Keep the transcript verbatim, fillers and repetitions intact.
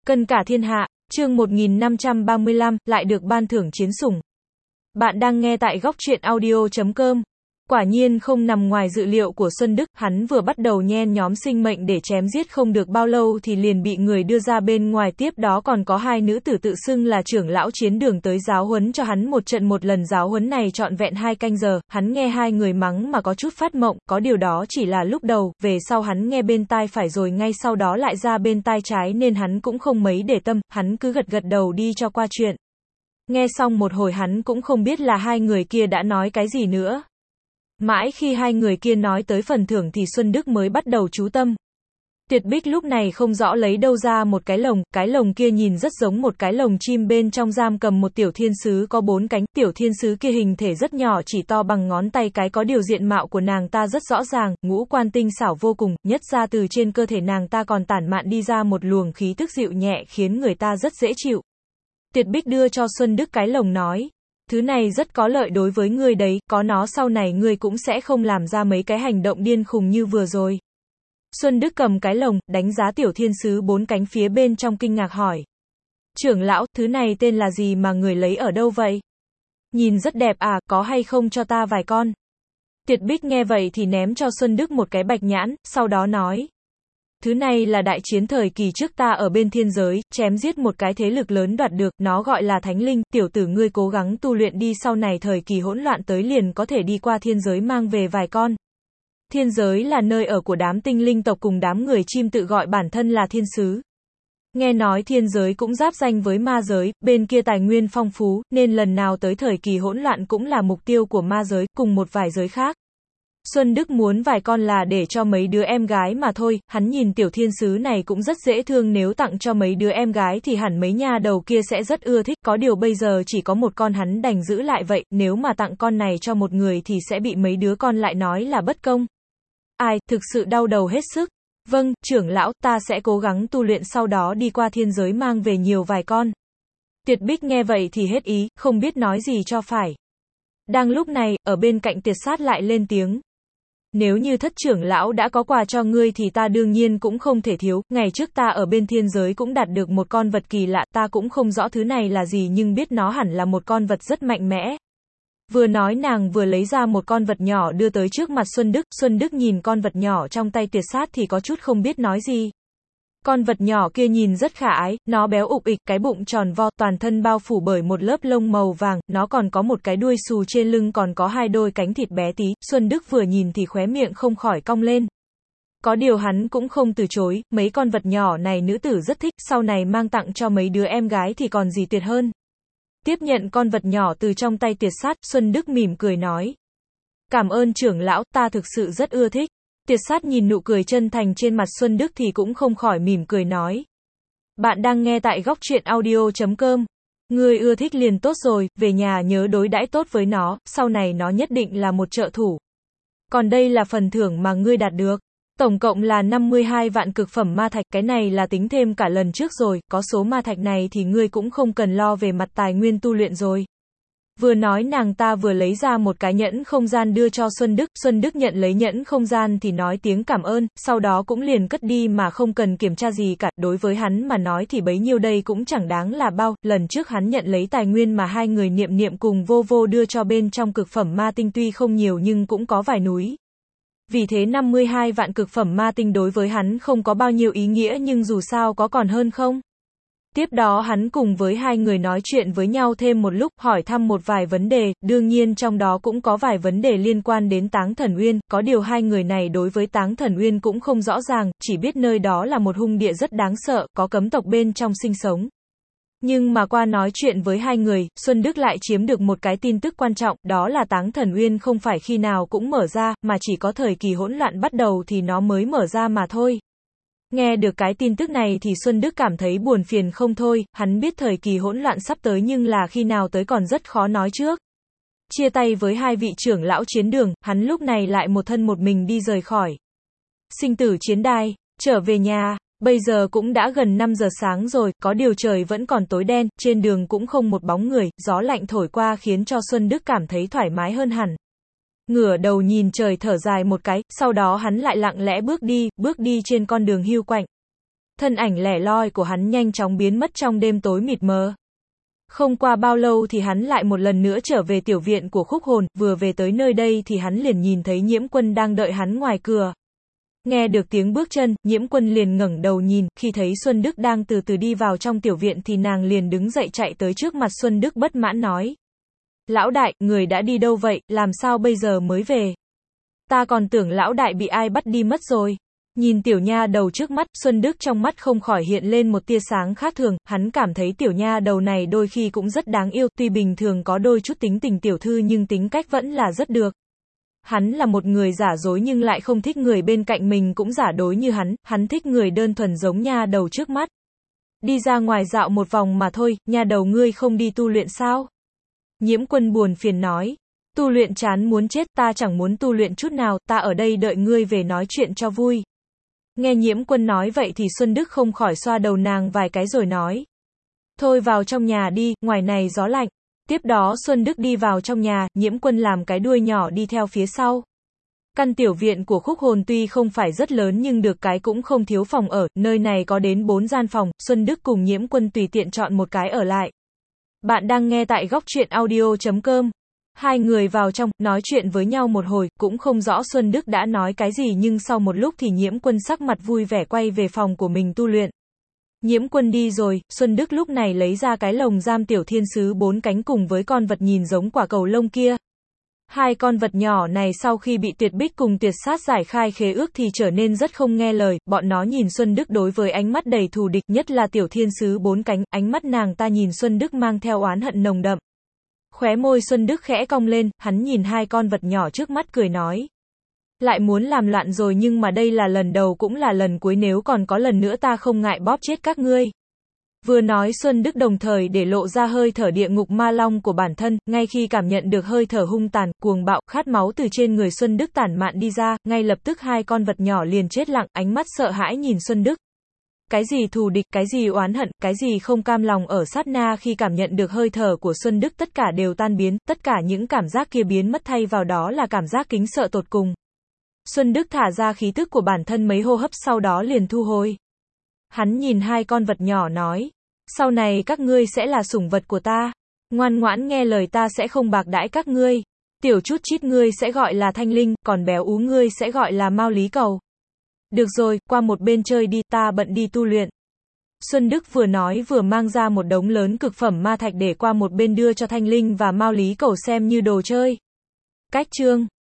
Cân cả thiên hạ, chương một nghìn năm trăm ba mươi lăm, lại được ban thưởng chiến sủng. Bạn đang nghe tại góc truyện audio chấm com. Quả nhiên không nằm ngoài dự liệu của Xuân Đức, hắn vừa bắt đầu nhen nhóm sinh mệnh để chém giết không được bao lâu thì liền bị người đưa ra bên ngoài, tiếp đó còn có hai nữ tử tự xưng là trưởng lão chiến đường tới giáo huấn cho hắn một trận, một lần giáo huấn này trọn vẹn hai canh giờ, hắn nghe hai người mắng mà có chút phát mộng, có điều đó chỉ là lúc đầu, về sau hắn nghe bên tai phải rồi ngay sau đó lại ra bên tai trái nên hắn cũng không mấy để tâm, hắn cứ gật gật đầu đi cho qua chuyện. Nghe xong một hồi hắn cũng không biết là hai người kia đã nói cái gì nữa. Mãi khi hai người kia nói tới phần thưởng thì Xuân Đức mới bắt đầu chú tâm. Tuyệt Bích lúc này không rõ lấy đâu ra một cái lồng, cái lồng kia nhìn rất giống một cái lồng chim, bên trong giam cầm một tiểu thiên sứ có bốn cánh, tiểu thiên sứ kia hình thể rất nhỏ, chỉ to bằng ngón tay cái, có điều diện mạo của nàng ta rất rõ ràng, ngũ quan tinh xảo vô cùng, nhất ra từ trên cơ thể nàng ta còn tản mạn đi ra một luồng khí tức dịu nhẹ khiến người ta rất dễ chịu. Tuyệt Bích đưa cho Xuân Đức cái lồng nói. Thứ này rất có lợi đối với ngươi đấy, có nó sau này ngươi cũng sẽ không làm ra mấy cái hành động điên khùng như vừa rồi. Xuân Đức cầm cái lồng, đánh giá tiểu thiên sứ bốn cánh phía bên trong, kinh ngạc hỏi. Trưởng lão, thứ này tên là gì mà người lấy ở đâu vậy? Nhìn rất đẹp à, có hay không cho ta vài con? Tuyệt Bích nghe vậy thì ném cho Xuân Đức một cái bạch nhãn, sau đó nói. Thứ này là đại chiến thời kỳ trước ta ở bên thiên giới, chém giết một cái thế lực lớn đoạt được, nó gọi là thánh linh, tiểu tử ngươi cố gắng tu luyện đi, sau này thời kỳ hỗn loạn tới liền có thể đi qua thiên giới mang về vài con. Thiên giới là nơi ở của đám tinh linh tộc cùng đám người chim tự gọi bản thân là thiên sứ. Nghe nói thiên giới cũng giáp danh với ma giới, bên kia tài nguyên phong phú, nên lần nào tới thời kỳ hỗn loạn cũng là mục tiêu của ma giới, cùng một vài giới khác. Xuân Đức muốn vài con là để cho mấy đứa em gái mà thôi, hắn nhìn tiểu thiên sứ này cũng rất dễ thương, nếu tặng cho mấy đứa em gái thì hẳn mấy nha đầu kia sẽ rất ưa thích, có điều bây giờ chỉ có một con hắn đành giữ lại vậy, nếu mà tặng con này cho một người thì sẽ bị mấy đứa con lại nói là bất công. Ai, thực sự đau đầu hết sức. Vâng, trưởng lão, ta sẽ cố gắng tu luyện sau đó đi qua thiên giới mang về nhiều vài con. Tuyệt Bích nghe vậy thì hết ý, không biết nói gì cho phải. Đang lúc này, ở bên cạnh Tiệt Sát lại lên tiếng. Nếu như thất trưởng lão đã có quà cho ngươi thì ta đương nhiên cũng không thể thiếu, ngày trước ta ở bên thiên giới cũng đạt được một con vật kỳ lạ, ta cũng không rõ thứ này là gì nhưng biết nó hẳn là một con vật rất mạnh mẽ. Vừa nói nàng vừa lấy ra một con vật nhỏ đưa tới trước mặt Xuân Đức, Xuân Đức nhìn con vật nhỏ trong tay Tuyệt Sát thì có chút không biết nói gì. Con vật nhỏ kia nhìn rất khả ái, nó béo ục ịch, cái bụng tròn vo, toàn thân bao phủ bởi một lớp lông màu vàng, nó còn có một cái đuôi xù trên lưng, còn có hai đôi cánh thịt bé tí. Xuân Đức vừa nhìn thì khóe miệng không khỏi cong lên. Có điều hắn cũng không từ chối, mấy con vật nhỏ này nữ tử rất thích, sau này mang tặng cho mấy đứa em gái thì còn gì tuyệt hơn. Tiếp nhận con vật nhỏ từ trong tay Tuyệt Sát, Xuân Đức mỉm cười nói. Cảm ơn trưởng lão, ta thực sự rất ưa thích. Tuyệt Sát nhìn nụ cười chân thành trên mặt Xuân Đức thì cũng không khỏi mỉm cười nói. Bạn đang nghe tại góc truyện audio chấm com. Ngươi ưa thích liền tốt rồi, về nhà nhớ đối đãi tốt với nó, sau này nó nhất định là một trợ thủ. Còn đây là phần thưởng mà ngươi đạt được. Tổng cộng là năm mươi hai vạn cực phẩm ma thạch, cái này là tính thêm cả lần trước rồi, có số ma thạch này thì ngươi cũng không cần lo về mặt tài nguyên tu luyện rồi. Vừa nói nàng ta vừa lấy ra một cái nhẫn không gian đưa cho Xuân Đức, Xuân Đức nhận lấy nhẫn không gian thì nói tiếng cảm ơn, sau đó cũng liền cất đi mà không cần kiểm tra gì cả, đối với hắn mà nói thì bấy nhiêu đây cũng chẳng đáng là bao, lần trước hắn nhận lấy tài nguyên mà hai người Niệm Niệm cùng Vô Vô đưa cho bên trong cực phẩm ma tinh tuy không nhiều nhưng cũng có vài núi. Vì thế năm mươi hai vạn cực phẩm ma tinh đối với hắn không có bao nhiêu ý nghĩa nhưng dù sao có còn hơn không. Tiếp đó hắn cùng với hai người nói chuyện với nhau thêm một lúc, hỏi thăm một vài vấn đề, đương nhiên trong đó cũng có vài vấn đề liên quan đến Táng Thần Uyên, có điều hai người này đối với Táng Thần Uyên cũng không rõ ràng, chỉ biết nơi đó là một hung địa rất đáng sợ, có cấm tộc bên trong sinh sống. Nhưng mà qua nói chuyện với hai người, Xuân Đức lại chiếm được một cái tin tức quan trọng, đó là Táng Thần Uyên không phải khi nào cũng mở ra, mà chỉ có thời kỳ hỗn loạn bắt đầu thì nó mới mở ra mà thôi. Nghe được cái tin tức này thì Xuân Đức cảm thấy buồn phiền không thôi, hắn biết thời kỳ hỗn loạn sắp tới nhưng là khi nào tới còn rất khó nói trước. Chia tay với hai vị trưởng lão chiến đường, hắn lúc này lại một thân một mình đi rời khỏi sinh tử chiến đài, trở về nhà. Bây giờ cũng đã gần năm giờ sáng rồi, có điều trời vẫn còn tối đen, trên đường cũng không một bóng người, gió lạnh thổi qua khiến cho Xuân Đức cảm thấy thoải mái hơn hẳn. Ngửa đầu nhìn trời thở dài một cái, sau đó hắn lại lặng lẽ bước đi, bước đi trên con đường hiu quạnh. Thân ảnh lẻ loi của hắn nhanh chóng biến mất trong đêm tối mịt mờ. Không qua bao lâu thì hắn lại một lần nữa trở về tiểu viện của Khúc Hồn, vừa về tới nơi đây thì hắn liền nhìn thấy Nhiễm Quân đang đợi hắn ngoài cửa. Nghe được tiếng bước chân, Nhiễm Quân liền ngẩng đầu nhìn, khi thấy Xuân Đức đang từ từ đi vào trong tiểu viện thì nàng liền đứng dậy chạy tới trước mặt Xuân Đức bất mãn nói. Lão đại, người đã đi đâu vậy, làm sao bây giờ mới về? Ta còn tưởng lão đại bị ai bắt đi mất rồi. Nhìn tiểu nha đầu trước mắt, Xuân Đức trong mắt không khỏi hiện lên một tia sáng khác thường, hắn cảm thấy tiểu nha đầu này đôi khi cũng rất đáng yêu, tuy bình thường có đôi chút tính tình tiểu thư nhưng tính cách vẫn là rất được. Hắn là một người giả dối nhưng lại không thích người bên cạnh mình cũng giả dối như hắn, hắn thích người đơn thuần giống nha đầu trước mắt. Đi ra ngoài dạo một vòng mà thôi, nha đầu ngươi không đi tu luyện sao? Nhiễm Quân buồn phiền nói. Tu luyện chán muốn chết, ta chẳng muốn tu luyện chút nào, ta ở đây đợi ngươi về nói chuyện cho vui. Nghe Nhiễm Quân nói vậy thì Xuân Đức không khỏi xoa đầu nàng vài cái rồi nói. Thôi vào trong nhà đi, ngoài này gió lạnh. Tiếp đó Xuân Đức đi vào trong nhà, Nhiễm Quân làm cái đuôi nhỏ đi theo phía sau. Căn tiểu viện của Khúc Hồn tuy không phải rất lớn nhưng được cái cũng không thiếu phòng ở, nơi này có đến bốn gian phòng, Xuân Đức cùng Nhiễm Quân tùy tiện chọn một cái ở lại. Bạn đang nghe tại góc truyện audio chấm com. Hai người vào trong, nói chuyện với nhau một hồi, cũng không rõ Xuân Đức đã nói cái gì nhưng sau một lúc thì Nhiễm Quân sắc mặt vui vẻ quay về phòng của mình tu luyện. Nhiễm Quân đi rồi, Xuân Đức lúc này lấy ra cái lồng giam tiểu thiên sứ bốn cánh cùng với con vật nhìn giống quả cầu lông kia. Hai con vật nhỏ này sau khi bị Tuyệt Bích cùng Tuyệt Sát giải khai khế ước thì trở nên rất không nghe lời, bọn nó nhìn Xuân Đức đối với ánh mắt đầy thù địch, nhất là tiểu thiên sứ bốn cánh, ánh mắt nàng ta nhìn Xuân Đức mang theo oán hận nồng đậm. Khóe môi Xuân Đức khẽ cong lên, hắn nhìn hai con vật nhỏ trước mắt cười nói. Lại muốn làm loạn rồi nhưng mà đây là lần đầu cũng là lần cuối, nếu còn có lần nữa ta không ngại bóp chết các ngươi. Vừa nói Xuân Đức đồng thời để lộ ra hơi thở địa ngục ma long của bản thân, ngay khi cảm nhận được hơi thở hung tàn, cuồng bạo, khát máu từ trên người Xuân Đức tản mạn đi ra, ngay lập tức hai con vật nhỏ liền chết lặng, ánh mắt sợ hãi nhìn Xuân Đức. Cái gì thù địch, cái gì oán hận, cái gì không cam lòng ở sát na khi cảm nhận được hơi thở của Xuân Đức tất cả đều tan biến, tất cả những cảm giác kia biến mất thay vào đó là cảm giác kính sợ tột cùng. Xuân Đức thả ra khí tức của bản thân mấy hô hấp sau đó liền thu hồi. Hắn nhìn hai con vật nhỏ nói, sau này các ngươi sẽ là sủng vật của ta, ngoan ngoãn nghe lời ta sẽ không bạc đãi các ngươi. Tiểu chút chít ngươi sẽ gọi là Thanh Linh, còn béo ú ngươi sẽ gọi là Mao Lý Cầu. Được rồi, qua một bên chơi đi, ta bận đi tu luyện. Xuân Đức vừa nói vừa mang ra một đống lớn cực phẩm ma thạch để qua một bên đưa cho Thanh Linh và Mao Lý Cầu xem như đồ chơi. Cách chương